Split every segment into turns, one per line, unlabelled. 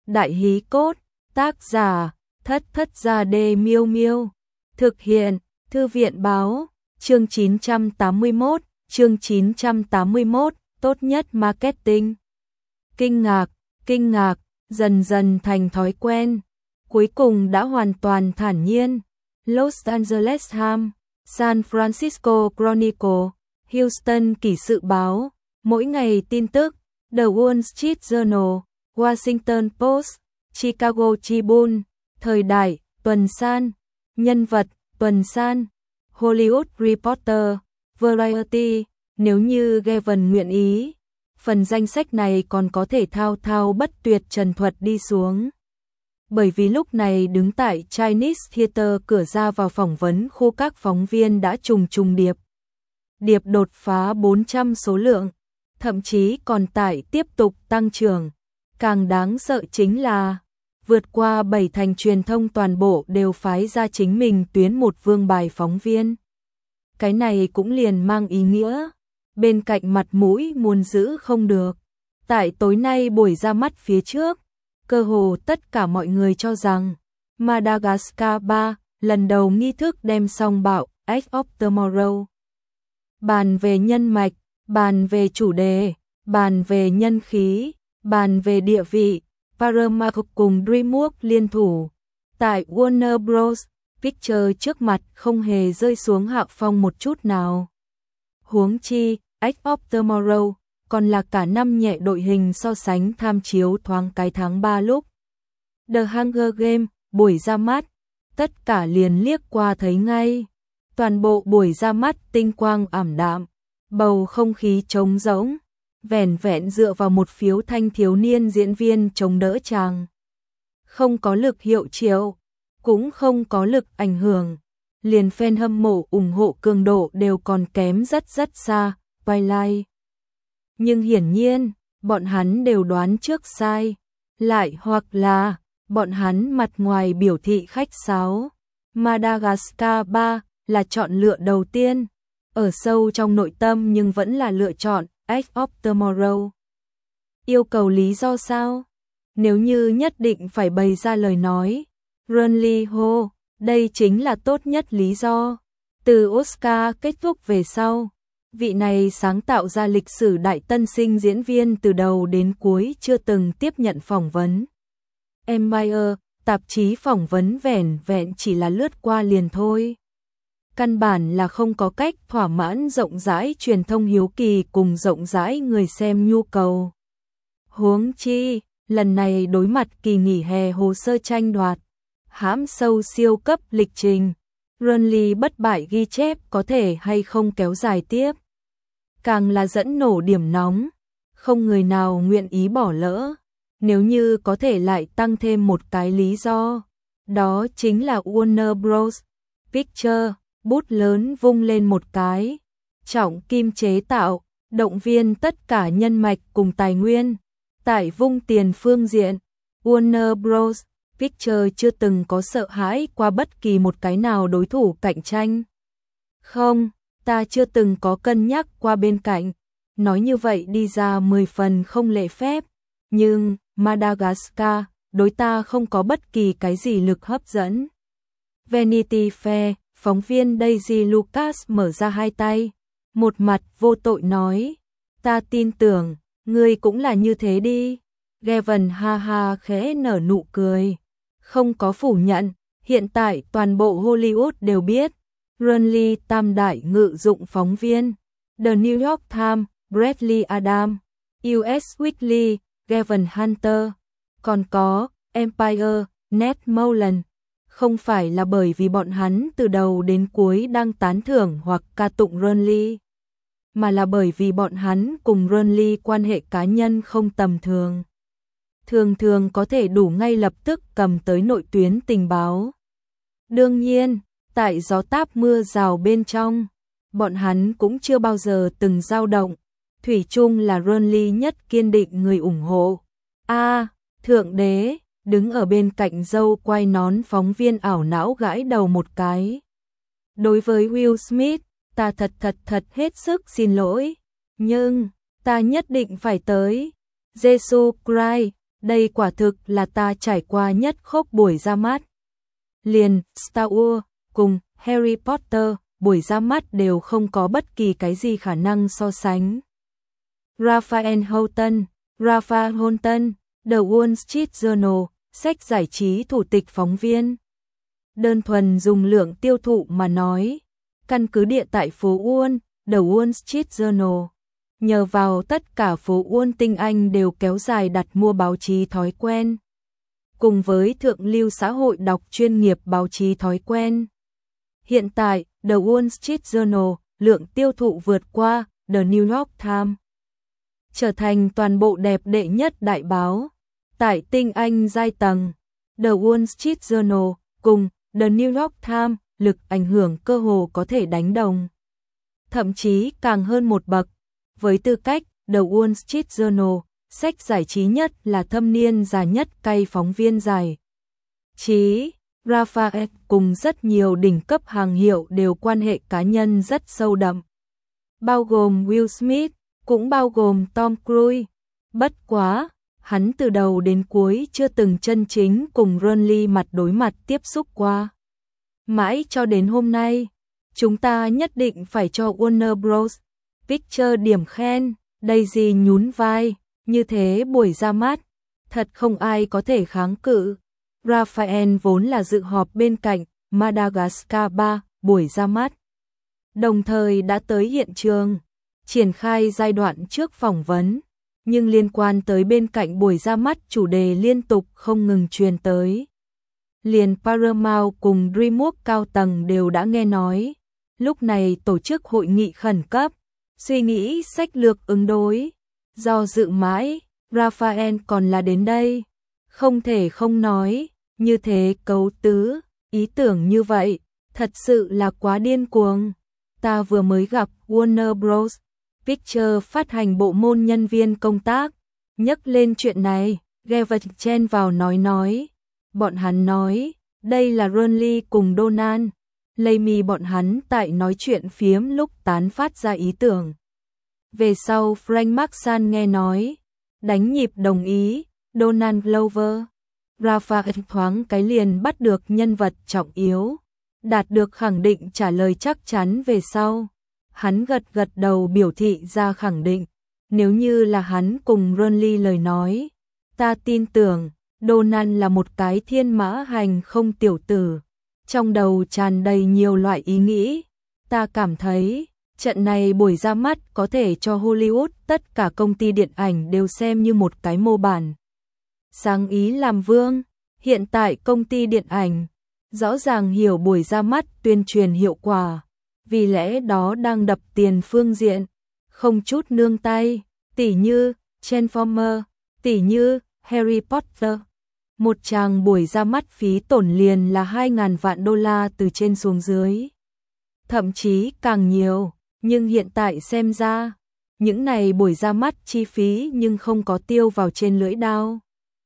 Đại hí cốt, tác giả, Thất Thất Gia Đê Miêu Miêu. Thực hiện, Thư viện báo, chương 981, tốt nhất marketing. Kinh ngạc, dần dần thành thói quen, cuối cùng đã hoàn toàn thản nhiên. Los Angeles Times, San Francisco Chronicle, Houston Kỷ sự báo, mỗi ngày tin tức, The Wall Street Journal, Washington Post, Chicago Tribune, Thời đại, tuần san, nhân vật, tuần san, Hollywood Reporter, Variety. Nếu như Gavin nguyện ý, phần danh sách này còn có thể thao thao bất tuyệt trần thuật đi xuống. Bởi vì lúc này đứng tại Chinese Theater cửa ra vào phỏng vấn khu, các phóng viên đã trùng điệp đột phá 400 số lượng, thậm chí còn tại tiếp tục tăng trưởng. Càng đáng sợ chính là vượt qua 7 thành truyền thông toàn bộ đều phái ra chính mình tuyến một vương bài phóng viên. Cái này cũng liền mang ý nghĩa, bên cạnh mặt mũi muốn giữ không được. Tại tối nay buổi ra mắt phía trước, cơ hồ tất cả mọi người cho rằng Madagascar 3 lần đầu nghi thức đem song bạo Edge of Tomorrow. Bàn về nhân mạch, bàn về chủ đề, bàn về nhân khí, bàn về địa vị, Paramount cùng DreamWorks liên thủ. Tại Warner Bros. Pictures trước mặt không hề rơi xuống hạ phong một chút nào. Huống chi, Edge of Tomorrow còn là cả năm nhẹ đội hình so sánh tham chiếu thoáng cái tháng 3 lúc The Hunger Games buổi ra mắt, tất cả liền liếc qua thấy ngay. Toàn bộ buổi ra mắt tinh quang ảm đạm, bầu không khí trống rỗng, vẻn vẹn dựa vào một phiếu thanh thiếu niên diễn viên chống đỡ chàng. Không có lực hiệu triệu, cũng không có lực ảnh hưởng, liền fan hâm mộ ủng hộ cường độ đều còn kém rất xa, Twilight. Nhưng hiển nhiên, bọn hắn đều đoán trước sai, lại hoặc là bọn hắn mặt ngoài biểu thị khách sáo. Madagascar 3 là chọn lựa đầu tiên, ở sâu trong nội tâm nhưng vẫn là lựa chọn Edge of Tomorrow. Yêu cầu lý do sao? Nếu như nhất định phải bày ra lời nói, Ron Ho, đây chính là tốt nhất lý do. Từ Oscar kết thúc về sau, vị này sáng tạo ra lịch sử đại tân sinh diễn viên từ đầu đến cuối chưa từng tiếp nhận phỏng vấn. Empire, tạp chí phỏng vấn vẻn vẹn chỉ là lướt qua liền thôi. Căn bản là không có cách thỏa mãn rộng rãi truyền thông hiếu kỳ cùng rộng rãi người xem nhu cầu. Huống chi, lần này đối mặt kỳ nghỉ hè hồ sơ tranh đoạt, hãm sâu siêu cấp lịch trình, Ron bất bại ghi chép có thể hay không kéo dài tiếp. Càng là dẫn nổ điểm nóng, không người nào nguyện ý bỏ lỡ. Nếu như có thể lại tăng thêm một cái lý do, đó chính là Warner Bros. Pictures, bút lớn vung lên một cái, trọng kim chế tạo, động viên tất cả nhân mạch cùng tài nguyên. Tại vung tiền phương diện, Warner Bros. Pictures chưa từng có sợ hãi qua bất kỳ một cái nào đối thủ cạnh tranh. Không, ta chưa từng có cân nhắc qua bên cạnh. Nói như vậy đi ra 10 phần không lễ phép, nhưng Madagascar đối ta không có bất kỳ cái gì lực hấp dẫn. Vanity Fair, phóng viên Daisy Lucas mở ra hai tay, một mặt vô tội nói, ta tin tưởng, ngươi cũng là như thế đi. Gavin ha ha khẽ nở nụ cười, không có phủ nhận, hiện tại toàn bộ Hollywood đều biết, Ron tam đại ngự dụng phóng viên, The New York Times, Bradley Adams, US Weekly, Gavin Hunter, còn có Empire, Ned Molan, không phải là bởi vì bọn hắn từ đầu đến cuối đang tán thưởng hoặc ca tụng Ron mà là bởi vì bọn hắn cùng Ron quan hệ cá nhân không tầm thường. Thường có thể đủ ngay lập tức cầm tới nội tuyến tình báo. Đương nhiên, tại gió táp mưa rào bên trong, bọn hắn cũng chưa bao giờ từng dao động. Thủy chung là Ron nhất kiên định người ủng hộ. Thượng đế, đứng ở bên cạnh dâu quay nón phóng viên ảo não gãi đầu một cái. Đối với Will Smith, ta thật hết sức xin lỗi, nhưng ta nhất định phải tới. Jesus Christ, Đây quả thực là ta trải qua nhất khốc buổi ra mắt. Liền Star Wars cùng Harry Potter, buổi ra mắt đều không có bất kỳ cái gì khả năng so sánh. Raphael Houghton, The Wall Street Journal, sách giải trí thủ tịch phóng viên. Đơn thuần dùng lượng tiêu thụ mà nói, căn cứ địa tại phố Wall, The Wall Street Journal. Nhờ vào tất cả phố Wall tinh Anh đều kéo dài đặt mua báo chí thói quen. Cùng với thượng lưu xã hội đọc chuyên nghiệp báo chí thói quen. Hiện tại, The Wall Street Journal, lượng tiêu thụ vượt qua The New York Times. Trở thành toàn bộ đẹp đệ nhất đại báo. Tại tinh Anh giai tầng, The Wall Street Journal cùng The New York Times, lực ảnh hưởng cơ hồ có thể đánh đồng. Thậm chí càng hơn một bậc. Với tư cách The Wall Street Journal, sách giải trí nhất là thâm niên già nhất cay phóng viên giải trí. Raphael cùng rất nhiều đỉnh cấp hàng hiệu đều quan hệ cá nhân rất sâu đậm. Bao gồm Will Smith, cũng bao gồm Tom Cruise. Bất quá, hắn từ đầu đến cuối chưa từng chân chính cùng Ron Lee mặt đối mặt tiếp xúc qua. Mãi cho đến hôm nay, chúng ta nhất định phải cho Warner Bros. Picture điểm khen, Daisy nhún vai, như thế buổi ra mắt, thật không ai có thể kháng cự. Raphael vốn là dự họp bên cạnh Madagascar 3 buổi ra mắt. Đồng thời đã tới hiện trường, triển khai giai đoạn trước phỏng vấn, nhưng liên quan tới bên cạnh buổi ra mắt chủ đề liên tục không ngừng truyền tới. Liền Paramount cùng DreamWorks cao tầng đều đã nghe nói, lúc này tổ chức hội nghị khẩn cấp, suy nghĩ sách lược ứng đối. Do dự mãi, Raphael còn là đến đây. Không thể không nói, như thế cấu tứ, ý tưởng như vậy, thật sự là quá điên cuồng. Ta vừa mới gặp Warner Bros. Picture phát hành bộ môn nhân viên công tác, nhắc lên chuyện này, Gavin chen vào nói. Bọn hắn nói, đây là Ron Lee cùng Donald. Lamy bọn hắn tại nói chuyện phiếm lúc tán phát ra ý tưởng. Về sau Frank Marshall nghe nói, đánh nhịp đồng ý, Donald Glover. Raphael thoáng cái liền bắt được nhân vật trọng yếu, đạt được khẳng định trả lời chắc chắn về sau. Hắn gật đầu biểu thị ra khẳng định, nếu như là hắn cùng Ron Lee lời nói, ta tin tưởng, Donald là một cái thiên mã hành không tiểu tử, trong đầu tràn đầy nhiều loại ý nghĩ. Ta cảm thấy, trận này buổi ra mắt có thể cho Hollywood tất cả công ty điện ảnh đều xem như một cái mô bản. Sáng ý làm vương, hiện tại công ty điện ảnh, rõ ràng hiểu buổi ra mắt tuyên truyền hiệu quả, vì lẽ đó đang đập tiền phương diện, không chút nương tay, tỉ như Transformers, tỉ như Harry Potter. Một tràng buổi ra mắt phí tổn liền là 2.000 vạn đô la từ trên xuống dưới. Thậm chí càng nhiều, nhưng hiện tại xem ra, những này buổi ra mắt chi phí nhưng không có tiêu vào trên lưỡi dao.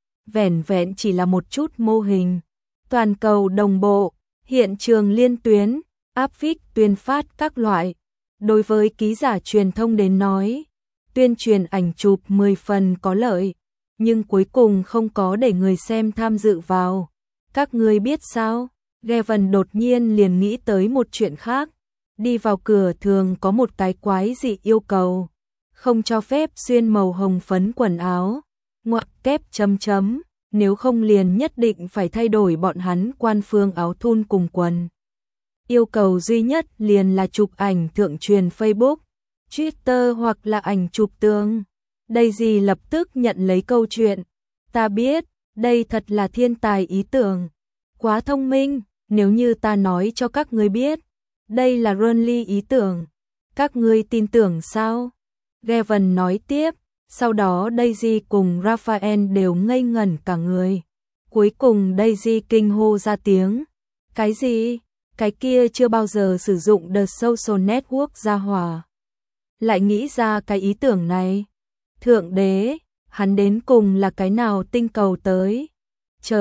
Vẻn vẹn chỉ là một chút mô hình, toàn cầu đồng bộ, hiện trường liên tuyến, áp phích tuyên phát các loại. Đối với ký giả truyền thông đến nói, tuyên truyền ảnh chụp 10 phần có lợi, nhưng cuối cùng không có để người xem tham dự vào. Các ngươi biết sao? Gavin đột nhiên liền nghĩ tới một chuyện khác. Đi vào cửa thường có một cái quái dị yêu cầu, không cho phép xuyên màu hồng phấn quần áo, ngoặc kép chấm, nếu không liền nhất định phải thay đổi bọn hắn quan phương áo thun cùng quần. Yêu cầu duy nhất liền là chụp ảnh thượng truyền Facebook, Twitter hoặc là ảnh chụp tường. Daisy lập tức nhận lấy câu chuyện. Ta biết, đây thật là thiên tài ý tưởng. Quá thông minh, nếu như ta nói cho các ngươi biết. Đây là Ron Lee ý tưởng. Các ngươi tin tưởng sao? Gavin nói tiếp. Sau đó Daisy cùng Raphael đều ngây ngẩn cả người. Cuối cùng Daisy kinh hô ra tiếng. Cái gì? Cái kia chưa bao giờ sử dụng The Social Network ra hỏa. Lại nghĩ ra cái ý tưởng này. Thượng đế, hắn đến cùng là cái nào tinh cầu tới? Chờ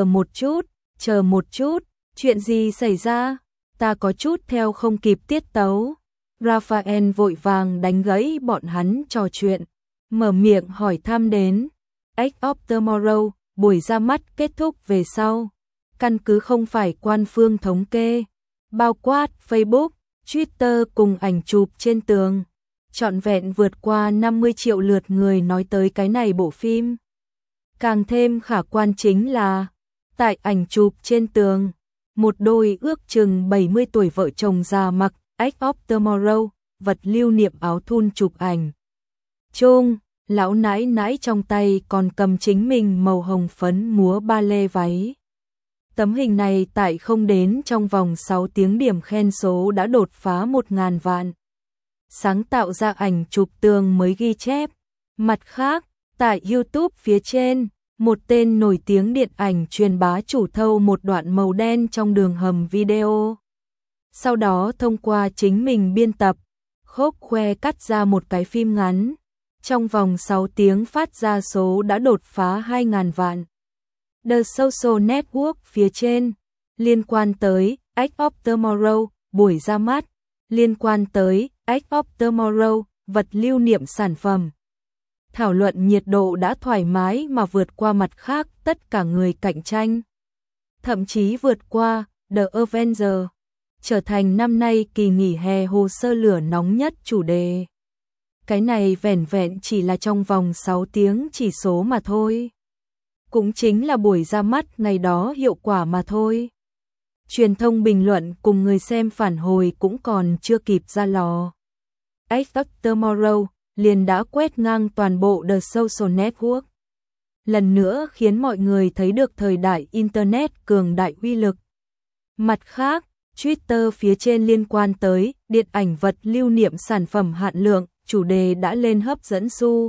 một chút, chuyện gì xảy ra? Ta có chút theo không kịp tiết tấu. Raphael vội vàng đánh gãy bọn hắn trò chuyện, mở miệng hỏi thăm đến. Edge of Tomorrow, buổi ra mắt kết thúc về sau. Căn cứ không phải官phương thống kê, bao quát Facebook, Twitter cùng ảnh chụp trên tường, trọn vẹn vượt qua 50 triệu lượt người nói tới cái này bộ phim. Càng thêm khả quan chính là, tại ảnh chụp trên tường, một đôi ước chừng 70 tuổi vợ chồng già mặc Edge of Tomorrow, vật lưu niệm áo thun chụp ảnh. Chung, lão nãi nãi trong tay còn cầm chính mình màu hồng phấn múa ba lê váy. Tấm hình này tại không đến trong vòng 6 tiếng điểm khen số đã đột phá 1.000 vạn. Sáng tạo ra ảnh chụp tường mới ghi chép. Mặt khác, tại YouTube phía trên, một tên nổi tiếng điện ảnh truyền bá chủ thâu một đoạn màu đen trong đường hầm video. Sau đó thông qua chính mình biên tập, khốp khoe cắt ra một cái phim ngắn. Trong vòng 6 tiếng phát ra số đã đột phá 2.000 vạn. The Social Network phía trên, liên quan tới Edge of Tomorrow, buổi ra mắt, liên quan tới Edge of Tomorrow, vật lưu niệm sản phẩm. Thảo luận nhiệt độ đã thoải mái mà vượt qua mặt khác tất cả người cạnh tranh. Thậm chí vượt qua The Avengers, trở thành năm nay kỳ nghỉ hè hồ sơ lửa nóng nhất chủ đề. Cái này vẻn vẹn chỉ là trong vòng 6 tiếng chỉ số mà thôi. Cũng chính là buổi ra mắt ngày đó hiệu quả mà thôi. Truyền thông bình luận cùng người xem phản hồi cũng còn chưa kịp ra lò. Edge of Tomorrow liền đã quét ngang toàn bộ The Social Network. Lần nữa khiến mọi người thấy được thời đại Internet cường đại uy lực. Mặt khác, Twitter phía trên liên quan tới điện ảnh vật lưu niệm sản phẩm hạn lượng, chủ đề đã lên hấp dẫn xu.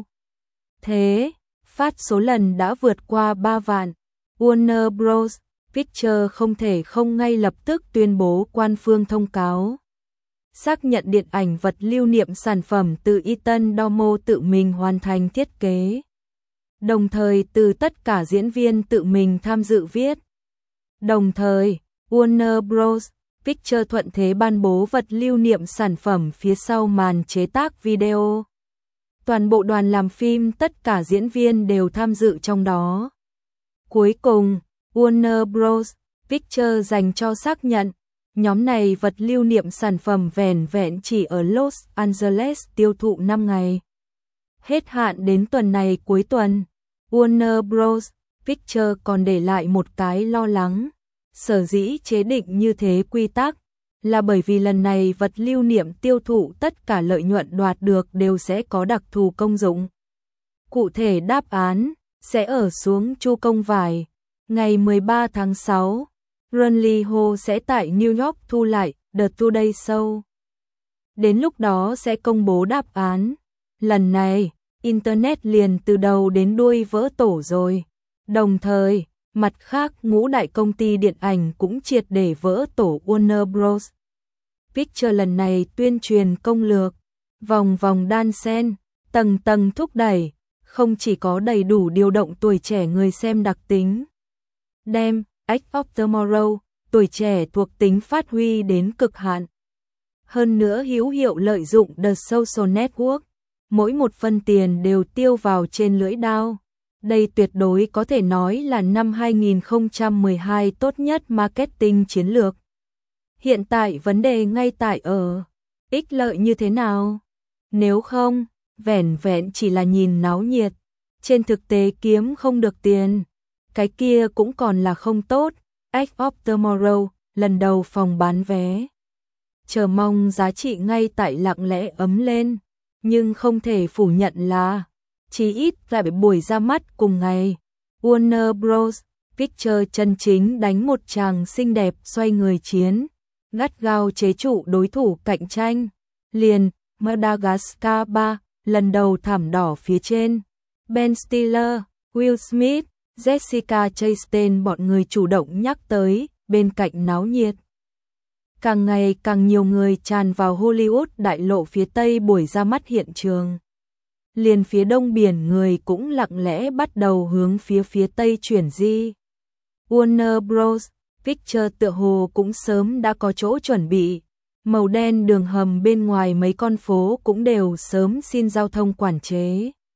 Thế, phát số lần đã vượt qua 3 vạn. Warner Bros. Pictures không thể không ngay lập tức tuyên bố quan phương thông cáo. Xác nhận điện ảnh vật lưu niệm sản phẩm từ Ethan Dormo tự mình hoàn thành thiết kế. Đồng thời từ tất cả diễn viên tự mình tham dự viết. Đồng thời, Warner Bros. Pictures thuận thế ban bố vật lưu niệm sản phẩm phía sau màn chế tác video. Toàn bộ đoàn làm phim tất cả diễn viên đều tham dự trong đó. Cuối cùng, Warner Bros. Pictures dành cho xác nhận, nhóm này vật lưu niệm sản phẩm vẻn vẹn chỉ ở Los Angeles tiêu thụ 5 ngày. Hết hạn đến tuần này cuối tuần, Warner Bros. Pictures còn để lại một cái lo lắng. Sở dĩ chế định như thế quy tắc là bởi vì lần này vật lưu niệm tiêu thụ tất cả lợi nhuận đoạt được đều sẽ có đặc thù công dụng. Cụ thể đáp án sẽ ở xuống chu công vải. Ngày 13 tháng 6, Ron Lee Ho sẽ tại New York thu lại The Today Show. Đến lúc đó sẽ công bố đáp án. Lần này, Internet liền từ đầu đến đuôi vỡ tổ rồi. Đồng thời, mặt khác ngũ đại công ty điện ảnh cũng triệt để vỡ tổ. Warner Bros. Pictures lần này tuyên truyền công lược, vòng vòng đan xen, tầng tầng thúc đẩy, không chỉ có đầy đủ điều động tuổi trẻ người xem đặc tính. Đem Edge of Tomorrow, tuổi trẻ thuộc tính phát huy đến cực hạn. Hơn nữa hữu hiệu lợi dụng The Social Network, mỗi một phân tiền đều tiêu vào trên lưỡi dao. Đây tuyệt đối có thể nói là năm 2012 tốt nhất marketing chiến lược. Hiện tại vấn đề ngay tại ở ích lợi như thế nào? Nếu không, vẻn vẹn chỉ là nhìn náo nhiệt, trên thực tế kiếm không được tiền, cái kia cũng còn là không tốt. Edge of Tomorrow, lần đầu phòng bán vé. Chờ mong giá trị ngay tại lặng lẽ ấm lên, nhưng không thể phủ nhận là chí ít tại buổi ra mắt cùng ngày, Warner Bros. Pictures chân chính đánh một tràng xinh đẹp xoay người chiến, gắt gao chế trụ đối thủ cạnh tranh. Liền Madagascar 3, lần đầu thảm đỏ phía trên, Ben Stiller, Will Smith, Jessica Chastain bọn người chủ động nhắc tới, bên cạnh náo nhiệt. Càng ngày càng nhiều người tràn vào Hollywood đại lộ phía Tây buổi ra mắt hiện trường. Liền phía đông biển người cũng lặng lẽ bắt đầu hướng phía Tây chuyển di. Warner Bros. Pictures tựa hồ cũng sớm đã có chỗ chuẩn bị. Màu đen đường hầm bên ngoài mấy con phố cũng đều sớm xin giao thông quản chế.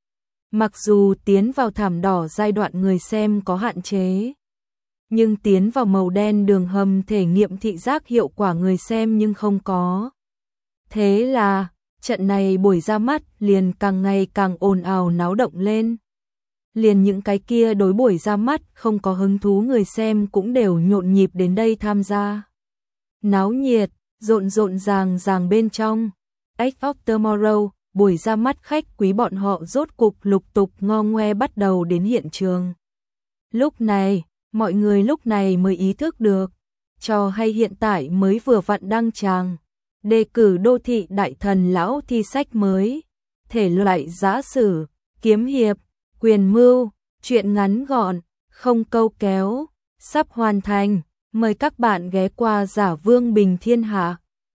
Mặc dù tiến vào thảm đỏ giai đoạn người xem có hạn chế, nhưng tiến vào màu đen đường hầm thể nghiệm thị giác hiệu quả người xem nhưng không có. Thế là, trận này buổi ra mắt liền càng ngày càng ồn ào náo động lên. Liền những cái kia đối buổi ra mắt không có hứng thú người xem cũng đều nhộn nhịp đến đây tham gia. Náo nhiệt, rộn rộn ràng bên trong. Edge of Tomorrow, buổi ra mắt khách quý bọn họ rốt cục lục tục ngo ngoe bắt đầu đến hiện trường. Lúc này, mọi người lúc này mới ý thức được, trò hay hiện tại mới vừa vặn đăng tràng. Đề cử đô thị đại thần lão thi sách mới, thể loại giã sử, kiếm hiệp, quyền mưu, truyện ngắn gọn, không câu kéo, sắp hoàn thành. Mời các bạn ghé qua Giả Vương Bình Thiên Hạ.